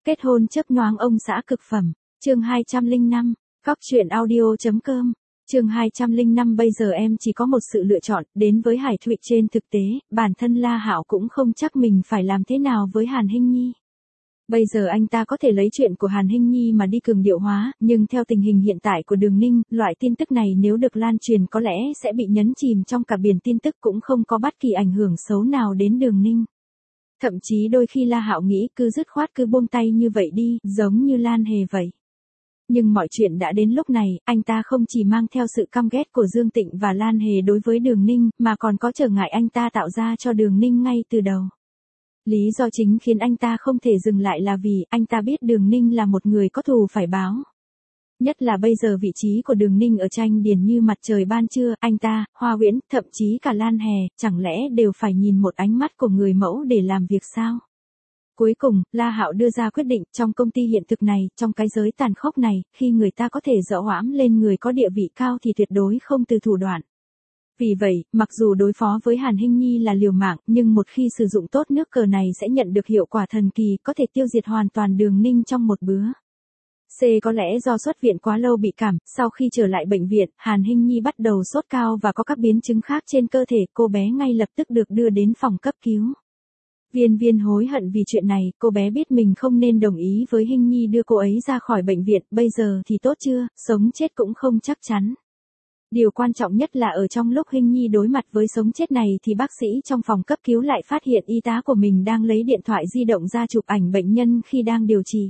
Kết hôn chớp nhoáng ông xã cực phẩm. Chương 205. Cóc truyện audio.com. Chương 205. Bây giờ em chỉ có một sự lựa chọn, đến với Hải Thụy. Trên thực tế, bản thân La Hạo cũng không chắc mình phải làm thế nào với Hàn Hinh Nhi. Bây giờ anh ta có thể lấy chuyện của Hàn Hinh Nhi mà đi cường điệu hóa, nhưng theo tình hình hiện tại của Đường Ninh, loại tin tức này nếu được lan truyền có lẽ sẽ bị nhấn chìm trong cả biển tin tức, cũng không có bất kỳ ảnh hưởng xấu nào đến Đường Ninh. Thậm chí đôi khi La Hạo nghĩ cứ dứt khoát cứ buông tay như vậy đi, giống như Lan Hề vậy. Nhưng mọi chuyện đã đến lúc này, anh ta không chỉ mang theo sự căm ghét của Dương Tịnh và Lan Hề đối với Đường Ninh, mà còn có trở ngại anh ta tạo ra cho Đường Ninh ngay từ đầu. Lý do chính khiến anh ta không thể dừng lại là vì anh ta biết Đường Ninh là một người có thù phải báo. Nhất là bây giờ vị trí của Đường Ninh ở Tranh Điền như mặt trời ban trưa, anh ta, Hoa Huyễn, thậm chí cả Lan Hề, chẳng lẽ đều phải nhìn một ánh mắt của người mẫu để làm việc sao? Cuối cùng, La Hạo đưa ra quyết định, trong công ty hiện thực này, trong cái giới tàn khốc này, khi người ta có thể dỡ hãm lên người có địa vị cao thì tuyệt đối không từ thủ đoạn. Vì vậy, mặc dù đối phó với Hàn Hinh Nhi là liều mạng, nhưng một khi sử dụng tốt nước cờ này sẽ nhận được hiệu quả thần kỳ, có thể tiêu diệt hoàn toàn Đường Ninh trong một bữa. C. Có lẽ do xuất viện quá lâu bị cảm, sau khi trở lại bệnh viện, Hàn Hinh Nhi bắt đầu sốt cao và có các biến chứng khác trên cơ thể, cô bé ngay lập tức được đưa đến phòng cấp cứu. Viên Viên hối hận vì chuyện này, cô bé biết mình không nên đồng ý với Hinh Nhi đưa cô ấy ra khỏi bệnh viện, bây giờ thì tốt chưa, sống chết cũng không chắc chắn. Điều quan trọng nhất là ở trong lúc Hinh Nhi đối mặt với sống chết này thì bác sĩ trong phòng cấp cứu lại phát hiện y tá của mình đang lấy điện thoại di động ra chụp ảnh bệnh nhân khi đang điều trị.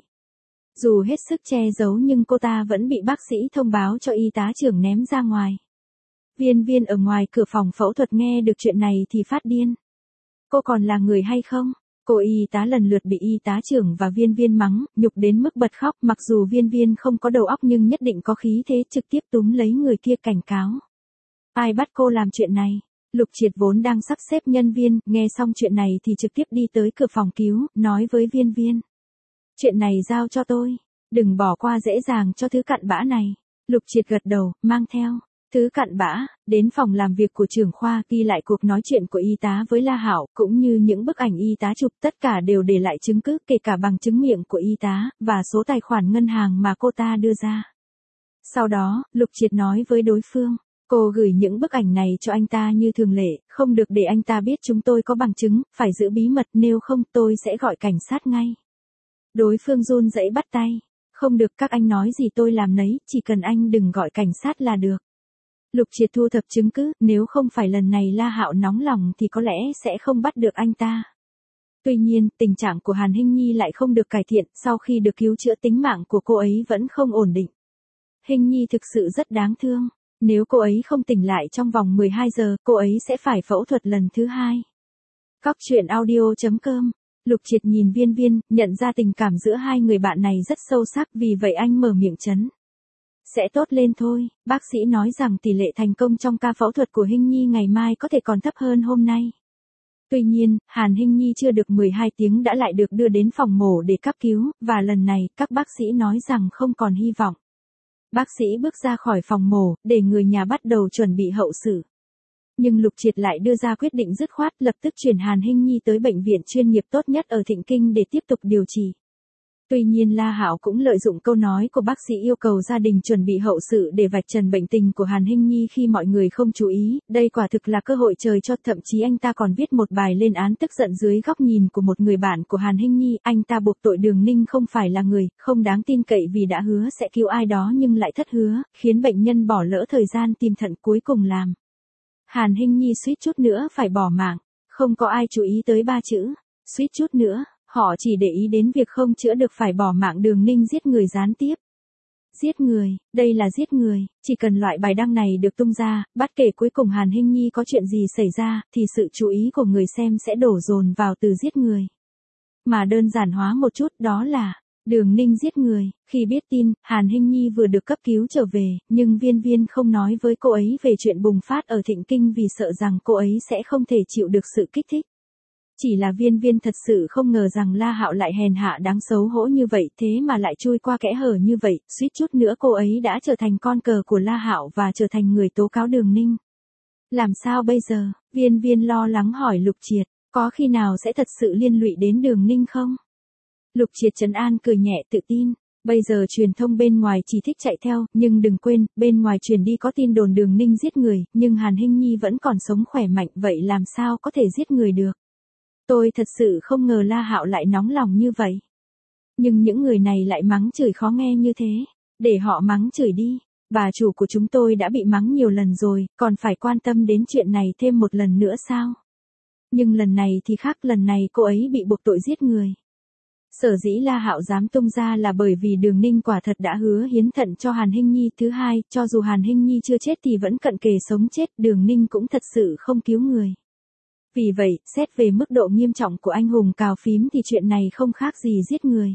Dù hết sức che giấu nhưng cô ta vẫn bị bác sĩ thông báo cho y tá trưởng ném ra ngoài. Viên Viên ở ngoài cửa phòng phẫu thuật nghe được chuyện này thì phát điên. Cô còn là người hay không? Cô y tá lần lượt bị y tá trưởng và Viên Viên mắng, nhục đến mức bật khóc, mặc dù Viên Viên không có đầu óc nhưng nhất định có khí thế, trực tiếp túm lấy người kia cảnh cáo. Ai bắt cô làm chuyện này? Lục Triệt vốn đang sắp xếp nhân viên, nghe xong chuyện này thì trực tiếp đi tới cửa phòng cứu, nói với Viên Viên. Chuyện này giao cho tôi, đừng bỏ qua dễ dàng cho thứ cặn bã này. Lục Triệt gật đầu, mang theo thứ cặn bã đến phòng làm việc của trưởng khoa, ghi lại cuộc nói chuyện của y tá với La Hạo, cũng như những bức ảnh y tá chụp, tất cả đều để lại chứng cứ, kể cả bằng chứng miệng của y tá và số tài khoản ngân hàng mà cô ta đưa ra. Sau đó, Lục Triệt nói với đối phương, cô gửi những bức ảnh này cho anh ta như thường lệ, không được để anh ta biết chúng tôi có bằng chứng, phải giữ bí mật, nếu không tôi sẽ gọi cảnh sát ngay. Đối phương run rẩy bắt tay. Không được, các anh nói gì tôi làm nấy, chỉ cần anh đừng gọi cảnh sát là được. Lục Triệt thu thập chứng cứ, nếu không phải lần này La Hạo nóng lòng thì có lẽ sẽ không bắt được anh ta. Tuy nhiên, tình trạng của Hàn Hinh Nhi lại không được cải thiện, sau khi được cứu chữa tính mạng của cô ấy vẫn không ổn định. Hinh Nhi thực sự rất đáng thương, nếu cô ấy không tỉnh lại trong vòng 12 giờ, cô ấy sẽ phải phẫu thuật lần thứ 2. Cóc truyện audio.com. Lục Triệt nhìn Viên Viên, nhận ra tình cảm giữa hai người bạn này rất sâu sắc, vì vậy anh mở miệng trấn. Sẽ tốt lên thôi, bác sĩ nói rằng tỷ lệ thành công trong ca phẫu thuật của Hinh Nhi ngày mai có thể còn thấp hơn hôm nay. Tuy nhiên, Hàn Hinh Nhi chưa được 12 tiếng đã lại được đưa đến phòng mổ để cấp cứu, và lần này, các bác sĩ nói rằng không còn hy vọng. Bác sĩ bước ra khỏi phòng mổ, để người nhà bắt đầu chuẩn bị hậu sự. Nhưng Lục Triệt lại đưa ra quyết định dứt khoát, lập tức chuyển Hàn Hinh Nhi tới bệnh viện chuyên nghiệp tốt nhất ở Thịnh Kinh để tiếp tục điều trị. Tuy nhiên La Hạo cũng lợi dụng câu nói của bác sĩ yêu cầu gia đình chuẩn bị hậu sự để vạch trần bệnh tình của Hàn Hinh Nhi khi mọi người không chú ý, đây quả thực là cơ hội trời cho, thậm chí anh ta còn viết một bài lên án tức giận dưới góc nhìn của một người bạn của Hàn Hinh Nhi, anh ta buộc tội Đường Ninh không phải là người không đáng tin cậy vì đã hứa sẽ cứu ai đó nhưng lại thất hứa, khiến bệnh nhân bỏ lỡ thời gian tìm thận, cuối cùng làm Hàn Hinh Nhi suýt chút nữa phải bỏ mạng. Không có ai chú ý tới 3 chữ suýt chút nữa. Họ chỉ để ý đến việc không chữa được phải bỏ mạng Đường Ninh giết người gián tiếp. Giết người, đây là giết người, chỉ cần loại bài đăng này được tung ra, bất kể cuối cùng Hàn Hinh Nhi có chuyện gì xảy ra, thì sự chú ý của người xem sẽ đổ dồn vào từ giết người. Mà đơn giản hóa một chút, đó là Đường Ninh giết người. Khi biết tin, Hàn Hinh Nhi vừa được cấp cứu trở về, nhưng Viên Viên không nói với cô ấy về chuyện bùng phát ở Thịnh Kinh vì sợ rằng cô ấy sẽ không thể chịu được sự kích thích. Chỉ là Viên Viên thật sự không ngờ rằng La Hạo lại hèn hạ đáng xấu hổ như vậy, thế mà lại chui qua kẽ hở như vậy, suýt chút nữa cô ấy đã trở thành con cờ của La Hạo và trở thành người tố cáo Đường Ninh. Làm sao bây giờ? Viên Viên lo lắng hỏi Lục Triệt, có khi nào sẽ thật sự liên lụy đến Đường Ninh không? Lục Triệt trấn an cười nhẹ tự tin. Bây giờ truyền thông bên ngoài chỉ thích chạy theo, nhưng đừng quên, bên ngoài truyền đi có tin đồn Đường Ninh giết người, nhưng Hàn Hinh Nhi vẫn còn sống khỏe mạnh, vậy làm sao có thể giết người được. Tôi thật sự không ngờ La Hạo lại nóng lòng như vậy. Nhưng những người này lại mắng chửi khó nghe như thế. Để họ mắng chửi đi. Bà chủ của chúng tôi đã bị mắng nhiều lần rồi, còn phải quan tâm đến chuyện này thêm một lần nữa sao? Nhưng lần này thì khác, lần này cô ấy bị buộc tội giết người. Sở dĩ La Hạo dám tung ra là bởi vì Đường Ninh quả thật đã hứa hiến thận cho Hàn Hinh Nhi. Thứ hai, cho dù Hàn Hinh Nhi chưa chết thì vẫn cận kề sống chết, Đường Ninh cũng thật sự không cứu người. Vì vậy, xét về mức độ nghiêm trọng của anh hùng cào phím thì chuyện này không khác gì giết người.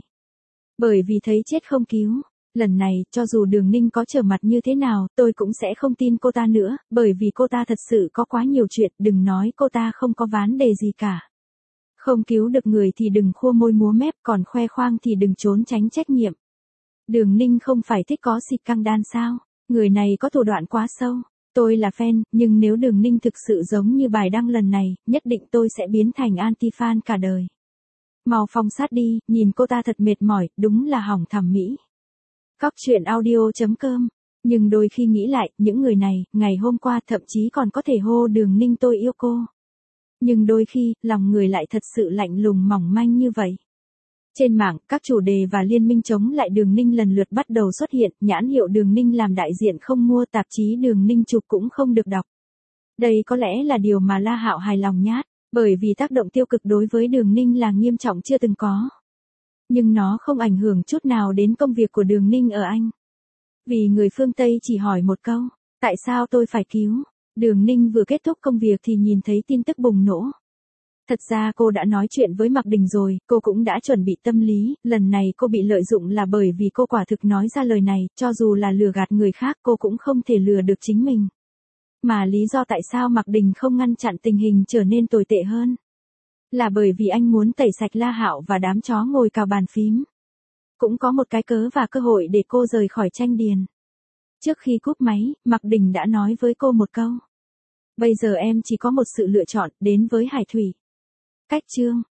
Bởi vì thấy chết không cứu. Lần này, cho dù Đường Ninh có trở mặt như thế nào, tôi cũng sẽ không tin cô ta nữa, bởi vì cô ta thật sự có quá nhiều chuyện, đừng nói cô ta không có vấn đề gì cả. Không cứu được người thì đừng khua môi múa mép, còn khoe khoang thì đừng trốn tránh trách nhiệm. Đường Ninh không phải thích có xịt căng đan sao? Người này có thủ đoạn quá sâu. Tôi là fan, nhưng nếu Đường Ninh thực sự giống như bài đăng lần này, nhất định tôi sẽ biến thành anti-fan cả đời. Mau phong sát đi, nhìn cô ta thật mệt mỏi, đúng là hỏng thẩm mỹ. Cóc truyện audio.com. Nhưng đôi khi nghĩ lại, những người này, ngày hôm qua thậm chí còn có thể hô Đường Ninh tôi yêu cô. Nhưng đôi khi, lòng người lại thật sự lạnh lùng mỏng manh như vậy. Trên mạng, các chủ đề và liên minh chống lại Đường Ninh lần lượt bắt đầu xuất hiện, nhãn hiệu Đường Ninh làm đại diện không mua, tạp chí Đường Ninh chụp cũng không được đọc. Đây có lẽ là điều mà La Hạo hài lòng nhát, bởi vì tác động tiêu cực đối với Đường Ninh là nghiêm trọng chưa từng có. Nhưng nó không ảnh hưởng chút nào đến công việc của Đường Ninh ở Anh. Vì người phương Tây chỉ hỏi một câu, tại sao tôi phải cứu? Đường Ninh vừa kết thúc công việc thì nhìn thấy tin tức bùng nổ. Thật ra cô đã nói chuyện với Mạc Đình rồi, cô cũng đã chuẩn bị tâm lý, lần này cô bị lợi dụng là bởi vì cô quả thực nói ra lời này, cho dù là lừa gạt người khác cô cũng không thể lừa được chính mình. Mà lý do tại sao Mạc Đình không ngăn chặn tình hình trở nên tồi tệ hơn? Là bởi vì anh muốn tẩy sạch La Hạo và đám chó ngồi cào bàn phím. Cũng có một cái cớ và cơ hội để cô rời khỏi tranh điền. Trước khi cúp máy, Mạc Đình đã nói với cô một câu. Bây giờ em chỉ có một sự lựa chọn, đến với Hải Thủy. Cách chương